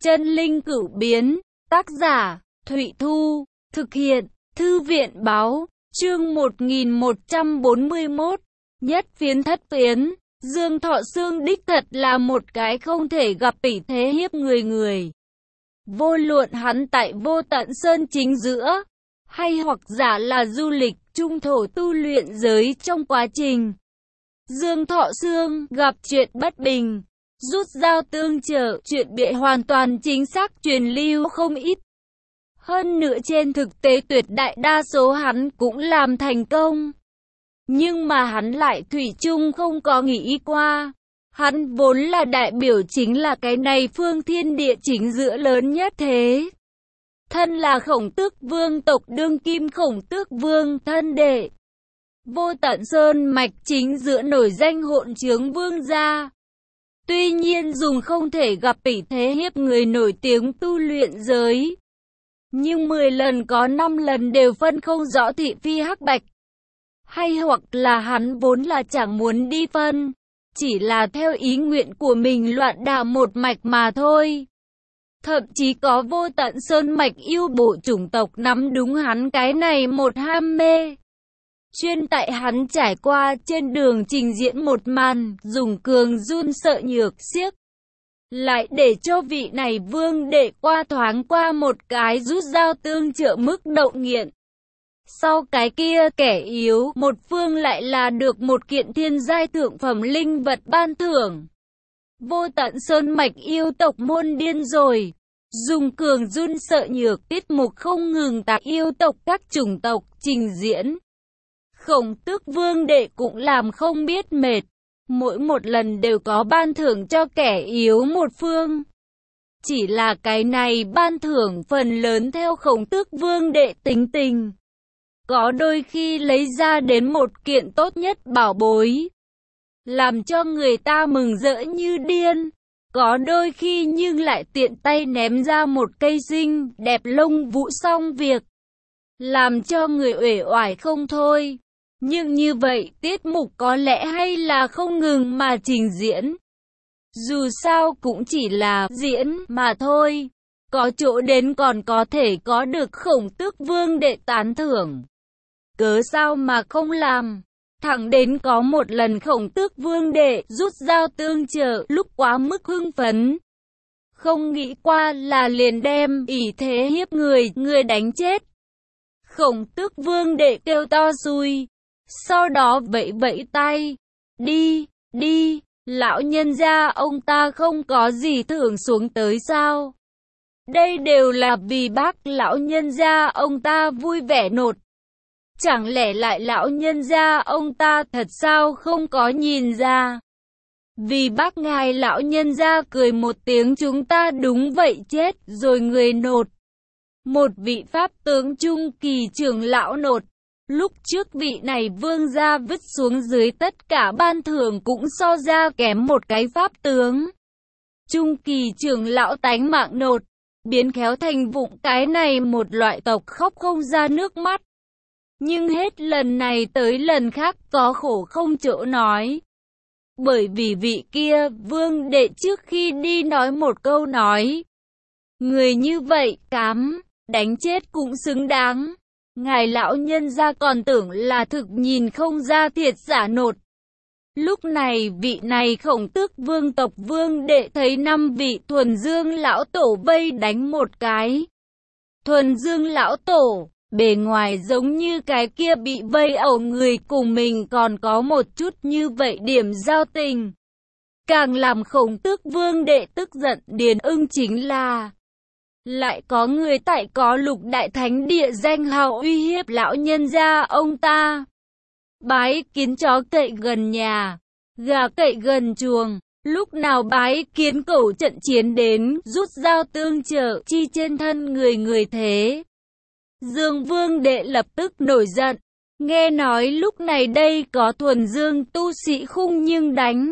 Chân linh cửu biến, tác giả, Thụy Thu, thực hiện, Thư viện báo, chương 1141, nhất phiến thất phiến, Dương Thọ Sương đích thật là một cái không thể gặp tỷ thế hiếp người. Vô luận hắn tại Vô Tận Sơn chính giữa, hay hoặc giả là du lịch, trung thổ tu luyện giới trong quá trình. Dương Thọ Sương gặp chuyện bất bình, rút dao tương trợ, chuyện bịa hoàn toàn chính xác truyền lưu không ít. Hơn nữa trên thực tế tuyệt đại đa số hắn cũng làm thành công. Nhưng mà hắn lại thủy chung không có nghĩ qua. Hắn vốn là đại biểu chính là cái này phương thiên địa chính giữa lớn nhất thế. Thân là Khổng Tước Vương tộc đương kim Khổng Tước Vương thân đệ. Vô Tận Sơn mạch chính giữa nổi danh hỗn trướng vương gia. Tuy nhiên dùng không thể gặp tỷ thế hiếp người nổi tiếng tu luyện giới. Nhưng 10 lần có 5 lần đều phân không rõ thị phi hắc bạch. Hay hoặc là hắn vốn là chẳng muốn đi phân, chỉ là theo ý nguyện của mình loạn đả một mạch mà thôi. Thậm chí có Vô Tận Sơn mạch yêu bộ chủng tộc nắm đúng hắn cái này một ham mê. Chuyên tại hắn trải qua trên đường trình diễn một màn, dùng cường run sợ nhược xiếc. Lại để cho vị này vương đệ qua thoáng qua một cái rút dao tương trợ mức độ nghiện. Sau cái kia kẻ yếu một phương lại là được một kiện thiên giai thượng phẩm linh vật ban thưởng. Vô Tận Sơn mạch yêu tộc môn điên rồi. Dùng cường run sợ nhược tiết mục không ngừng tại yêu tộc các chủng tộc trình diễn. Khổng Tước Vương đệ cũng làm không biết mệt. Mỗi một lần đều có ban thưởng cho kẻ yếu một phương. Chỉ là cái này ban thưởng phần lớn theo Khổng Tước Vương đệ tính tình. Có đôi khi lấy ra đến một kiện tốt nhất bảo bối, làm cho người ta mừng rỡ như điên. Có đôi khi nhưng lại tiện tay ném ra một cây xinh đẹp lông vũ xong việc, làm cho người uể oải không thôi. Nhưng như vậy tiết mục có lẽ hay là không ngừng mà trình diễn. Dù sao cũng chỉ là diễn mà thôi. Có chỗ đến còn có thể có được Khổng Tước Vương đệ tán thưởng. Cớ sao mà không làm. Thẳng đến có một lần Khổng Tước Vương đệ rút dao tương trợ lúc quá mức hưng phấn. Không nghĩ qua là liền đem ỷ thế hiếp người đánh chết. Khổng Tước Vương đệ kêu to xui. Sau đó vẫy vẫy tay. Đi, lão nhân gia ông ta không có gì thưởng xuống tới sao? Đây đều là vì bác lão nhân gia ông ta vui vẻ nột. Chẳng lẽ lại lão nhân gia ông ta thật sao không có nhìn ra? Vì bác ngài lão nhân gia cười một tiếng chúng ta đúng vậy chết rồi người nột. Một vị pháp tướng trung kỳ trưởng lão nột. Lúc trước vị này vương gia vứt xuống dưới tất cả ban thưởng cũng so ra kém một cái pháp tướng. Trung kỳ trưởng lão tánh mạng nột, biến khéo thành vụng cái này một loại tộc khóc không ra nước mắt. Nhưng hết lần này tới lần khác có khổ không chỗ nói. Bởi vì vị kia vương đệ trước khi đi nói một câu nói. Người như vậy cám, đánh chết cũng xứng đáng. Ngài lão nhân gia còn tưởng là thực nhìn không ra thiệt giả nột. Lúc này vị này Khổng Tước Vương tộc vương đệ thấy 5 vị Thuần Dương lão tổ vây đánh một cái. Thuần Dương lão tổ, bề ngoài giống như cái kia bị vây ẩu người cùng mình còn có một chút như vậy điểm giao tình. Càng làm Khổng Tước Vương đệ tức giận điền ưng chính là lại có người tại có Lục Đại Thánh địa danh hào uy hiếp lão nhân gia ông ta. Bái kiến chó cậy gần nhà, gà cậy gần chuồng, lúc nào bái kiến cẩu trận chiến đến, rút dao tương trợ chi trên thân người thế. Dương Vương đệ lập tức nổi giận, nghe nói lúc này đây có Thuần Dương tu sĩ khung nhưng đánh.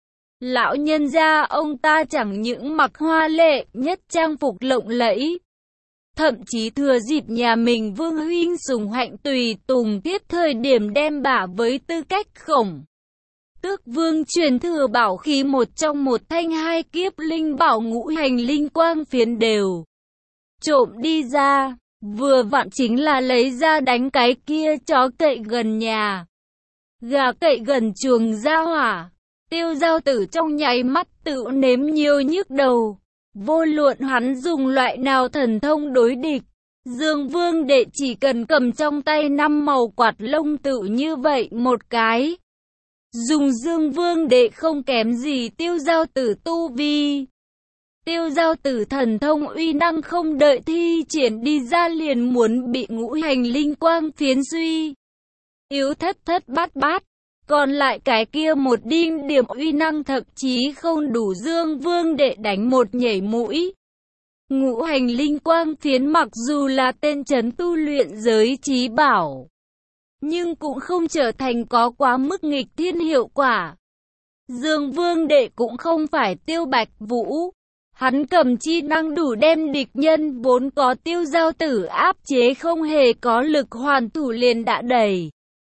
Lão nhân gia ông ta chẳng những mặc hoa lệ nhất trang phục lộng lẫy, thậm chí thừa dịp nhà mình vương huynh sùng hạnh tùy tùng tiếp thời điểm đem bả với tư cách Khổng Tước Vương truyền thừa bảo khí một trong một thanh hai kiếp linh bảo ngũ hành linh quang phiến đều trộm đi ra, vừa vặn chính là lấy ra đánh cái kia chó cậy gần nhà, gà cậy gần chuồng ra hỏa. Tiêu Giao Tử trong nháy mắt tự nếm nhiều nhức đầu, vô luận hắn dùng loại nào thần thông đối địch, Dương Vương Đệ chỉ cần cầm trong tay 5 màu quạt lông tự như vậy một cái, dùng Dương Vương Đệ không kém gì Tiêu Giao Tử tu vi. Tiêu Giao Tử thần thông uy năng không đợi thi triển đi ra liền muốn bị ngũ hành linh quang phiến suy yếu thất bát bát. Còn lại cái kia một đinh điểm uy năng thậm chí không đủ Dương Vương Đệ đánh một nhảy mũi. Ngũ hành linh quang phiến mặc dù là tên trấn tu luyện giới chí bảo, nhưng cũng không trở thành có quá mức nghịch thiên hiệu quả. Dương Vương Đệ cũng không phải Tiêu Bạch Vũ, hắn cầm chi năng đủ đem địch nhân vốn có Tiêu Giao Tử áp chế không hề có lực hoàn thủ liền đã đẩy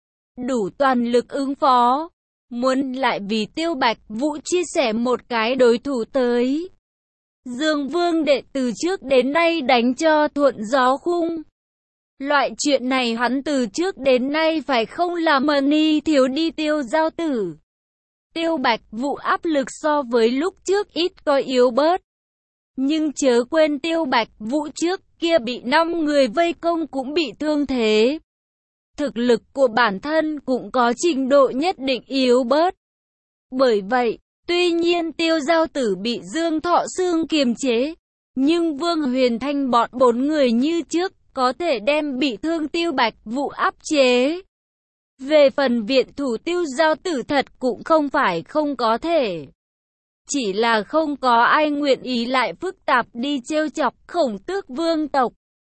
đủ toàn lực ứng phó, muốn lại vì Tiêu Bạch Vũ chia sẻ một cái đối thủ tới. Dương Vương Đệ từ trước đến nay đánh cho thuận gió khung. Loại chuyện này hắn từ trước đến nay phải không làm ni thiếu đi Tiêu Giao Tử. Tiêu Bạch Vũ áp lực so với lúc trước ít có yếu bớt. Nhưng chớ quên Tiêu Bạch Vũ trước kia bị 5 người vây công cũng bị thương thế. Thực lực của bản thân cũng có trình độ nhất định yếu bớt. Bởi vậy, tuy nhiên Tiêu Giao Tử bị Dương Thọ Sương kiềm chế, nhưng Vương Huyền Thanh bọn 4 người như trước có thể đem bị thương Tiêu Bạch Vũ áp chế. Về phần viện thủ Tiêu Giao Tử thật cũng không phải không có thể. Chỉ là không có ai nguyện ý lại phức tạp đi trêu chọc Khổng Tước Vương tộc.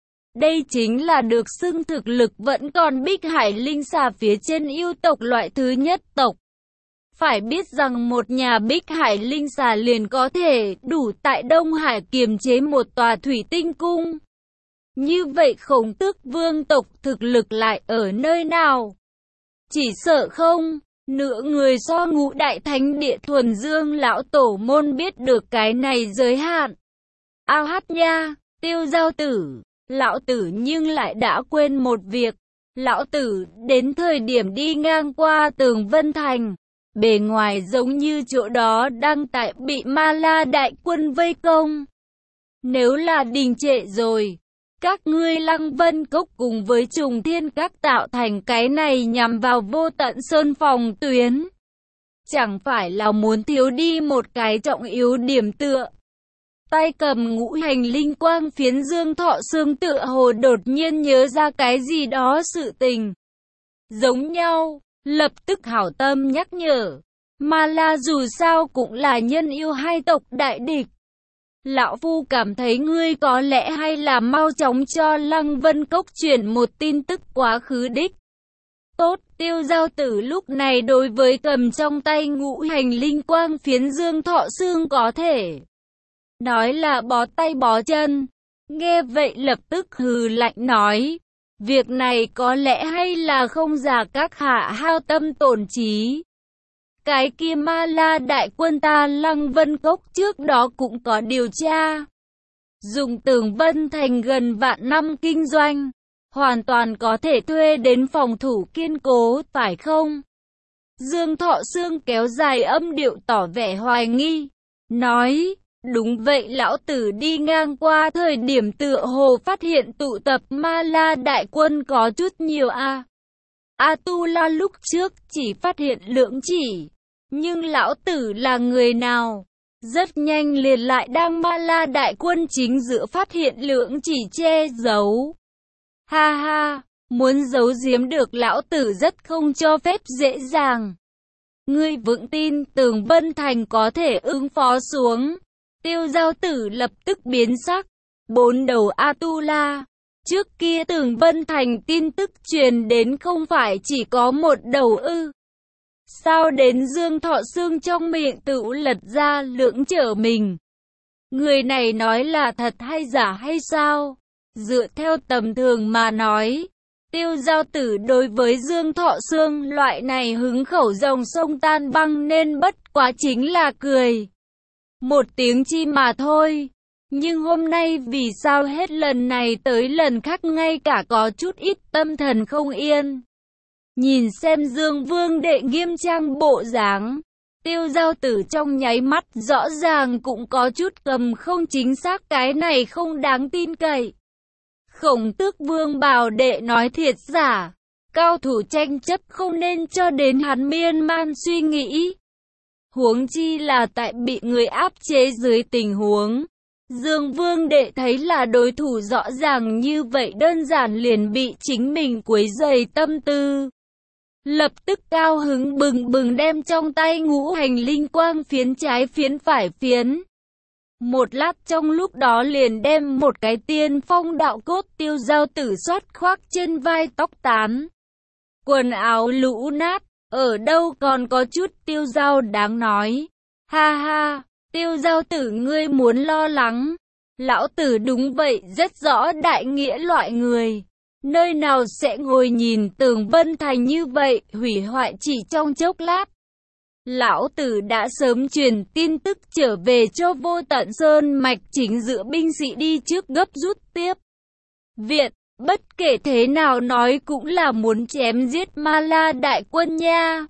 Đây chính là được xưng thực lực vẫn còn Bích Hải Linh Xà phía trên yêu tộc loại thứ nhất tộc. Phải biết rằng một nhà Bích Hải Linh Xà liền có thể đủ tại Đông Hải kiềm chế một tòa thủy tinh cung. Như vậy Khổng Tước Vương tộc thực lực lại ở nơi nào? Chỉ sợ không, nửa người so Ngũ Đại Thánh Địa thuần dương lão tổ môn biết được cái này giới hạn. Ao hát nha, Tiêu Giao Tử. Lão tử nhưng lại đã quên một việc. Lão tử đến thời điểm đi ngang qua Tường Vân Thành, bề ngoài giống như chỗ đó đang tại bị Ma La đại quân vây công. Nếu là đình trệ rồi, các ngươi Lăng Vân Cốc cùng với Trùng Thiên Các tạo thành cái này nhằm vào Vô Tận Sơn phòng tuyến. Chẳng phải là muốn thiếu đi một cái trọng yếu điểm tựa. Tay cầm ngũ hành linh quang phiến Dương Thọ Sương tựa hồ đột nhiên nhớ ra cái gì đó sự tình giống nhau, lập tức hảo tâm nhắc nhở. Ma La dù sao cũng là nhân yêu hai tộc đại địch. Lão Phu cảm thấy ngươi có lẽ hay là mau chóng cho Lăng Vân Cốc chuyển một tin tức quá khứ đích. Tốt, Tiêu Giao Tử lúc này đối với cầm trong tay ngũ hành linh quang phiến Dương Thọ Sương có thể nói là bó tay bó chân. Nghe vậy lập tức hừ lạnh nói, việc này có lẽ hay là không giả các hạ hao tâm tổn trí. Cái kia Ma La đại quân ta Lăng Vân Cốc trước đó cũng có điều tra. Dùng Tường Vân Thành gần vạn năm kinh doanh, hoàn toàn có thể thuê đến phòng thủ kiên cố, phải không? Dương Thọ Sương kéo dài âm điệu tỏ vẻ hoài nghi, nói, đúng vậy, lão tử đi ngang qua thời điểm tựa hồ phát hiện tụ tập Ma La đại quân có chút nhiều a. A-tu-la lúc trước chỉ phát hiện lưỡng chỉ, nhưng lão tử là người nào? Rất nhanh liền lại đang Ma La đại quân chính giữa phát hiện lưỡng chỉ che giấu. Ha ha, muốn giấu giếm được lão tử rất không cho phép dễ dàng. Ngươi vững tin Tường Vân Thành có thể ứng phó xuống. Tiêu Giao Tử lập tức biến sắc. 4 đầu A-tu-la. Trước kia Tường Vân Thành tin tức truyền đến không phải chỉ có một đầu ư? Sao đến Dương Thọ Sương trong miệng tự lật ra lưỡng trở mình? Người này nói là thật hay giả hay sao? Dựa theo tầm thường mà nói, Tiêu Giao Tử đối với Dương Thọ Sương loại này hứng khẩu rồng sông tan băng nên bất quá chính là cười một tiếng chi mà thôi. Nhưng hôm nay vì sao hết lần này tới lần khác ngay cả có chút ít tâm thần không yên. Nhìn xem Dương Vương đệ nghiêm trang bộ dáng, Tiêu Giao Tử trong nháy mắt rõ ràng cũng có chút cầm không chính xác, cái này không đáng tin cậy. Khổng Tước Vương bảo đệ nói thiệt giả, cao thủ tranh chấp không nên cho đến hắn miên man suy nghĩ. Huống chi là tại bị người áp chế dưới tình huống. Dương Vương đệ thấy là đối thủ rõ ràng như vậy đơn giản liền bị chính mình quấy rầy tâm tư. Lập tức cao hứng bừng bừng đem trong tay ngũ hành linh quang phiến trái phiến phải phiến. Một lát trong lúc đó liền đem một cái tiên phong đạo cốt Tiêu Giao Tử xoát khoác trên vai tóc tán. Quần áo lũ nát, ở đâu còn có chút tiêu dao đáng nói. Ha ha, Tiêu Giao Tử ngươi muốn lo lắng. Lão tử đúng vậy rất rõ đại nghĩa loại người. Nơi nào sẽ ngồi nhìn Tường Vân Thành như vậy, hủy hoại chỉ trong chốc lát. Lão tử đã sớm truyền tin tức trở về cho Vô Tận Sơn mạch chính giữa binh sĩ đi trước gấp rút tiếp viện, bất kể thế nào nói cũng là muốn chém giết Ma La đại quân nha.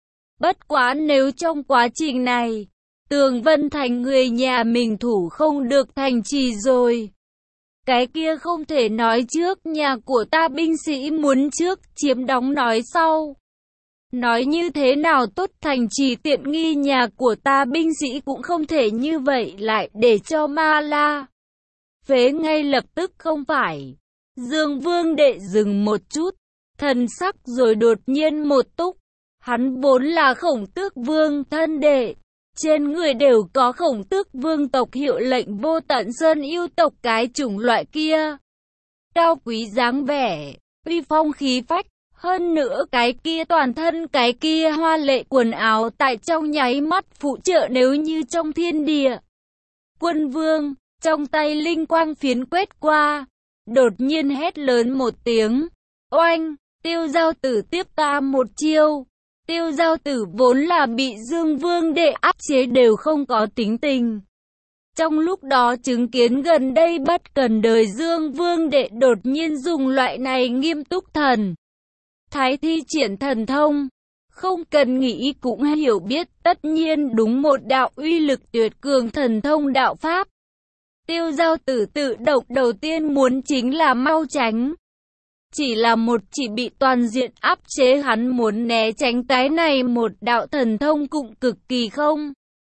Bất quá nếu trong quá trình này, Tường Vân Thành người nhà mình thủ không được thành trì rồi, cái kia không thể nói trước, nhà của ta binh sĩ muốn trước chiếm đóng nói sau. Nói như thế nào tốt, thành trì tiện nghi nhà của ta binh sĩ cũng không thể như vậy lại để cho Ma La phế ngay lập tức không phải. Dương Vương đệ dừng một chút, thần sắc rồi đột nhiên một túc. Hắn vốn là Khổng Tước Vương thân đệ, trên người đều có Khổng Tước Vương tộc hiệu lệnh Vô Tận Sơn yêu tộc cái chủng loại kia. Cao quý dáng vẻ, uy phong khí phách, hơn nữa cái kia toàn thân cái kia hoa lệ quần áo tại trong nháy mắt phụ trợ nếu như trong thiên địa. Quân Vương, trong tay linh quang phiến quét qua, đột nhiên hét lớn một tiếng, oanh, Tiêu Giao Tử tiếp ta một chiêu. Tiêu Giao Tử vốn là bị Dương Vương đệ áp chế đều không có tính tình. Trong lúc đó chứng kiến gần đây bất cần đời Dương Vương đệ đột nhiên dùng loại này nghiêm túc thần thái thi triển thần thông, không cần nghĩ cũng hiểu biết tất nhiên đúng một đạo uy lực tuyệt cường thần thông đạo pháp. Tiêu Giao Tử tự động đầu tiên muốn chính là mau tránh. Chỉ là chỉ bị toàn diện áp chế, hắn muốn né tránh cái này một đạo thần thông cũng cực kỳ không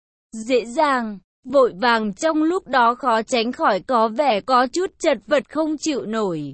dễ dàng, vội vàng trong lúc đó khó tránh khỏi có vẻ có chút chật vật không chịu nổi.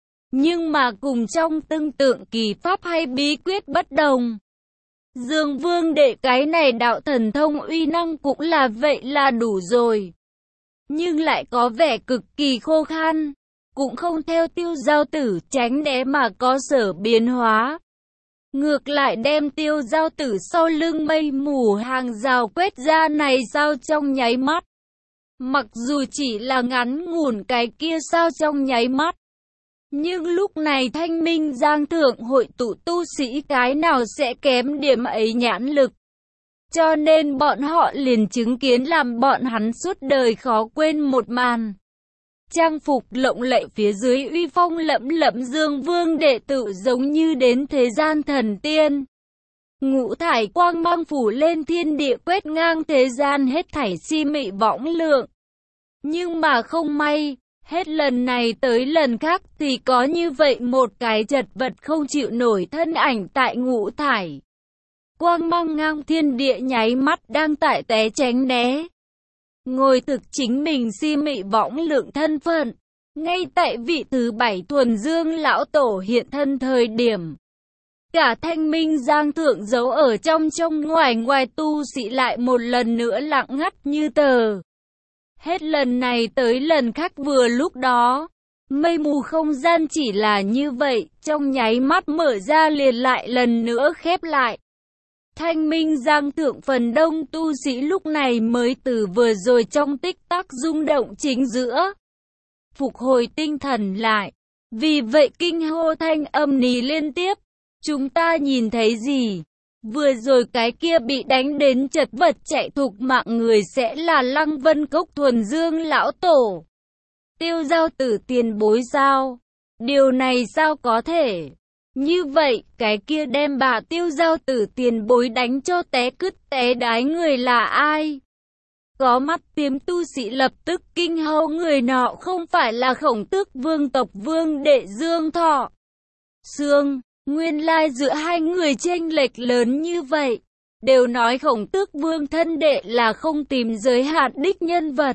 Nhưng mà cùng trong tương tượng kỳ pháp hay bí quyết bất đồng. Dương Vương đệ cái này đạo thần thông uy năng cũng là vậy là đủ rồi. Nhưng lại có vẻ cực kỳ khô khan, cũng không theo Tiêu Giao Tử tránh né mà có sở biến hóa. Ngược lại đem Tiêu Giao Tử sau lưng mây mù hàng rào quét ra này sao trong nháy mắt. Mặc dù chỉ là ngắn ngủn cái kia sao trong nháy mắt. Nhưng lúc này Thanh Minh Giang Thượng hội tụ tu sĩ cái nào sẽ kém điểm ấy nhãn lực. Cho nên bọn họ liền chứng kiến làm bọn hắn suốt đời khó quên một màn. Trang phục lộng lẫy phía dưới uy phong lẫm lẫm Dương Vương đệ tử giống như đến thế gian thần tiên. Ngũ thải quang mang phủ lên thiên địa quét ngang thế gian hết thảy si mị võng lượng. Nhưng mà không may, hết lần này tới lần khác thì có như vậy một cái chật vật không chịu nổi thân ảnh tại ngũ thải quang mang ngang thiên địa nháy mắt đang tại té tránh né. Ngồi thực chính mình si mị võng lượng thân phận, ngay tại vị thứ 7 thuần dương lão tổ hiện thân thời điểm. Cả Thanh Minh Giang Thượng giấu ở trong ngoài tu sĩ lại một lần nữa lặng ngắt như tờ. Hết lần này tới lần khác vừa lúc đó, mây mù không gian chỉ là như vậy, trong nháy mắt mở ra liền lại lần nữa khép lại. Thanh Minh Giang Thượng phần đông tu sĩ lúc này mới từ vừa rồi trong tích tắc rung động chính giữa phục hồi tinh thần lại. Vì vậy kinh hô thanh âm ní liên tiếp. Chúng ta nhìn thấy gì? Vừa rồi cái kia bị đánh đến chật vật chạy thục mạng người sẽ là Lăng Vân Cốc Thuần Dương lão tổ. Tiêu Giao Tử tiền bối sao? Điều này sao có thể? Như vậy, cái kia đem bà Tiêu Giao Tử tiền bối đánh cho té cứt té đái người là ai? Có mắt tiêm tu sĩ lập tức kinh hô, người nọ không phải là Khổng Tước Vương tộc vương đệ Dương Thọ Sương. Nguyên lai giữa hai người chênh lệch lớn như vậy. Đều nói Khổng Tước Vương thân đệ là không tìm giới hạn đích nhân vật.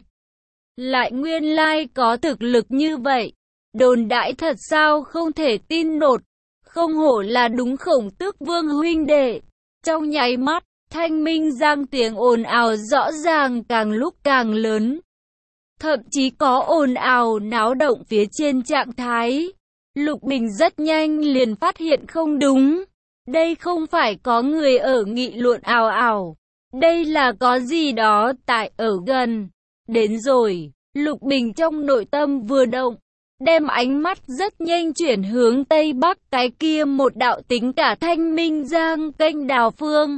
Lại nguyên lai có thực lực như vậy. Đồn đãi thật sao không thể tin nổi. Không hổ là đúng Khổng Tước Vương huynh đệ. Trong nháy mắt, Thanh Minh Giang tiếng ồn ào rõ ràng càng lúc càng lớn. Thậm chí có ồn ào náo động phía trên trạng thái. Lục Bình rất nhanh liền phát hiện không đúng. Đây không phải có người ở nghị luận ào ào. Đây là có gì đó tại ở gần. Đến rồi, Lục Bình trong nội tâm vừa động. Đem ánh mắt rất nhanh chuyển hướng Tây Bắc cái kia một đạo tính cả Thanh Minh Giang kênh đào phương.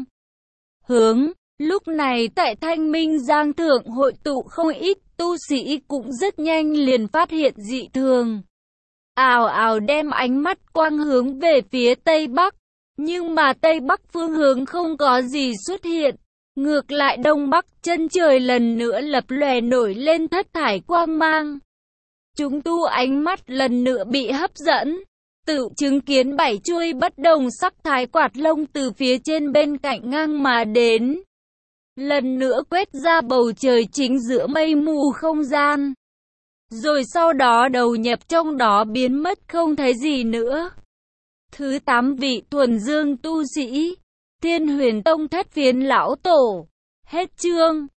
Hướng, lúc này tại Thanh Minh Giang thượng hội tụ không ít tu sĩ cũng rất nhanh liền phát hiện dị thường. Ào ào đem ánh mắt quang hướng về phía Tây Bắc, nhưng mà Tây Bắc phương hướng không có gì xuất hiện. Ngược lại Đông Bắc chân trời lần nữa lập lòe nổi lên thất thải quang mang. Chúng tu ánh mắt lần nữa bị hấp dẫn, tự chứng kiến 7 chuôi bất đồng sắc thái quạt lông từ phía trên bên cạnh ngang mà đến. Lần nữa quét ra bầu trời chính giữa mây mù không gian. Rồi sau đó đầu nhập trong đó biến mất không thấy gì nữa. Thứ 8 vị thuần dương tu sĩ, Thiên Huyền Tông Thất Phiến lão tổ. Hết chương.